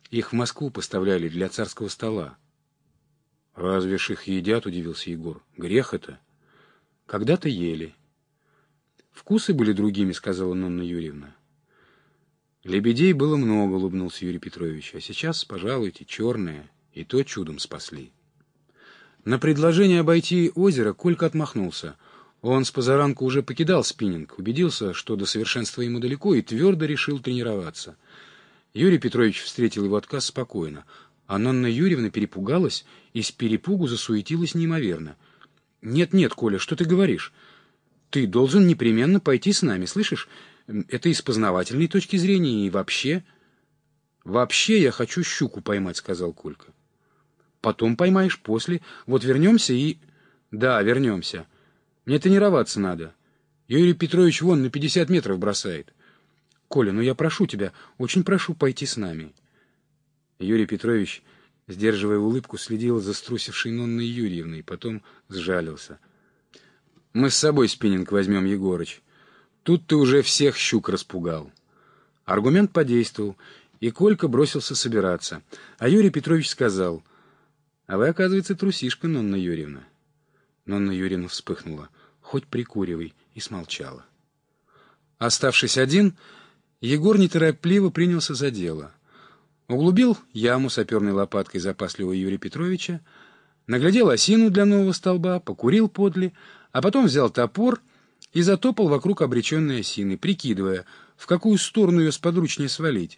Их в Москву поставляли для царского стола. Разве ж их едят, удивился Егор. Грех это. Когда-то ели. Вкусы были другими, сказала Нонна Юрьевна. Лебедей было много, улыбнулся Юрий Петрович. А сейчас, пожалуйте, черные, и то чудом спасли. На предложение обойти озеро Колька отмахнулся. Он с позаранку уже покидал спиннинг, убедился, что до совершенства ему далеко, и твердо решил тренироваться. Юрий Петрович встретил его отказ спокойно, а Нонна Юрьевна перепугалась и с перепугу засуетилась неимоверно. «Нет-нет, Коля, что ты говоришь? Ты должен непременно пойти с нами, слышишь? Это и с познавательной точки зрения, и вообще...» «Вообще я хочу щуку поймать», — сказал Колька. «Потом поймаешь, после. Вот вернемся и...» «Да, вернемся. Мне тренироваться надо. Юрий Петрович вон на 50 метров бросает. Коля, ну я прошу тебя, очень прошу пойти с нами». Юрий Петрович, сдерживая улыбку, следил за струсившей Нонной Юрьевной, потом сжалился. «Мы с собой спиннинг возьмем, Егорыч. Тут ты уже всех щук распугал». Аргумент подействовал, и Колька бросился собираться. А Юрий Петрович сказал: «А вы, оказывается, трусишка, Нонна Юрьевна». Нонна Юрьевна вспыхнула, хоть прикуривай, и смолчала. Оставшись один, Егор неторопливо принялся за дело. Углубил яму саперной лопаткой запасливого Юрия Петровича, наглядел осину для нового столба, покурил подле, а потом взял топор и затопал вокруг обреченной осины, прикидывая, в какую сторону ее сподручнее свалить.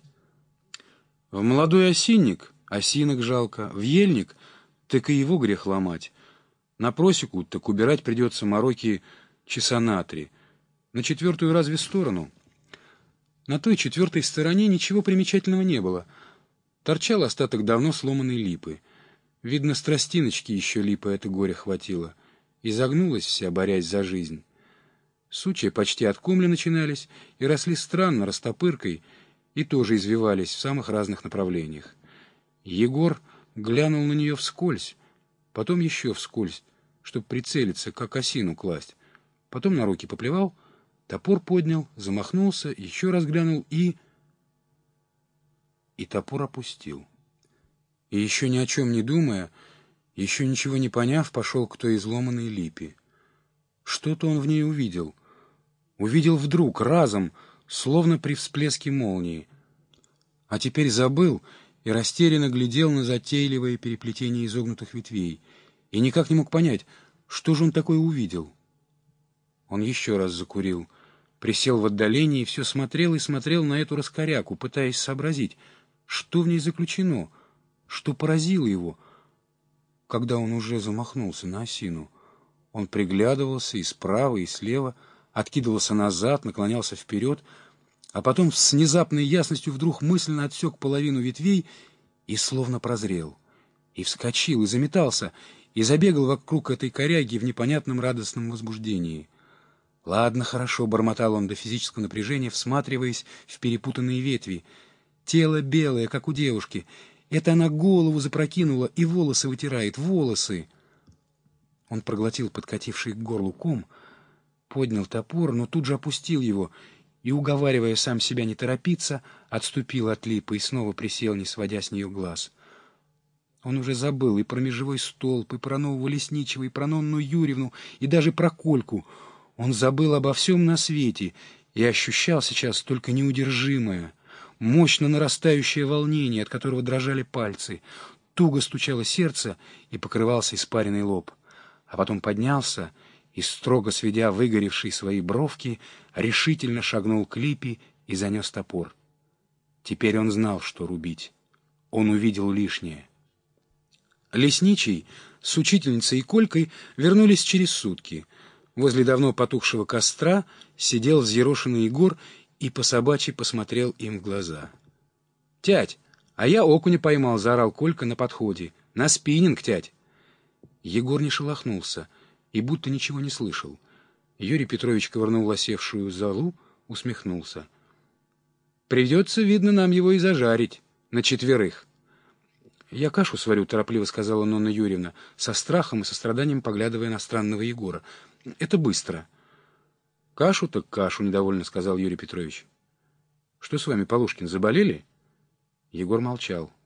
В молодой осинник осинок жалко, в ельник так и его грех ломать. На просеку так убирать придется мороки часа на 3. На 4-ю разве сторону? На той 4-й стороне ничего примечательного не было. Торчал остаток давно сломанной липы. Видно, с тростиночки еще липа это горе хватило. И загнулась вся, борясь за жизнь. Сучья почти от комля начинались и росли странно, растопыркой, и тоже извивались в самых разных направлениях. Егор глянул на нее вскользь, потом еще вскользь, чтобы прицелиться, как осину класть. Потом на руки поплевал, топор поднял, замахнулся, еще раз глянул и топор опустил. И еще ни о чем не думая, еще ничего не поняв, пошел к той изломанной липе. Что-то он в ней увидел. Увидел вдруг, разом, словно при всплеске молнии. А теперь забыл и растерянно глядел на затейливое переплетение изогнутых ветвей и никак не мог понять, что же он такое увидел. Он еще раз закурил, присел в отдалении и все смотрел и смотрел на эту раскоряку, пытаясь сообразить, что в ней заключено, что поразило его. Когда он уже замахнулся на осину, он приглядывался и справа, и слева, откидывался назад, наклонялся вперед, а потом с внезапной ясностью вдруг мысленно отсек половину ветвей и словно прозрел, и вскочил, и заметался, и забегал вокруг этой коряги в непонятном радостном возбуждении. «Ладно, хорошо», — бормотал он до физического напряжения, всматриваясь в перепутанные ветви. «Тело белое, как у девушки. Это она голову запрокинула и волосы вытирает, волосы». Он проглотил подкативший к горлу ком, поднял топор, но тут же опустил его и, уговаривая сам себя не торопиться, отступил от липы и снова присел, не сводя с нее глаз. Он уже забыл и про межевой столб, и про нового лесничего, и про Нонну Юрьевну, и даже про Кольку. Он забыл обо всем на свете и ощущал сейчас только неудержимое, мощно нарастающее волнение, от которого дрожали пальцы, туго стучало сердце и покрывался испаренный лоб. А потом поднялся и, строго сведя выгоревшие свои бровки, решительно шагнул к липе и занес топор. Теперь он знал, что рубить. Он увидел лишнее. Лесничий с учительницей и Колькой вернулись через сутки. Возле давно потухшего костра сидел взъерошенный Егор и по-собачьи посмотрел им в глаза. «Тять, а я окуня поймал», — заорал Колька на подходе. «На спиннинг, тять!» Егор не шелохнулся и будто ничего не слышал. Юрий Петрович ковырнул осевшую золу, усмехнулся. «Придется, видно, нам его и зажарить на 4. «Я кашу сварю», — торопливо сказала Нонна Юрьевна, со страхом и состраданием поглядывая на странного Егора. «Это быстро». «Кашу так кашу», — недовольно сказал Юрий Петрович. «Что с вами, Полушкин, заболели?» Егор молчал.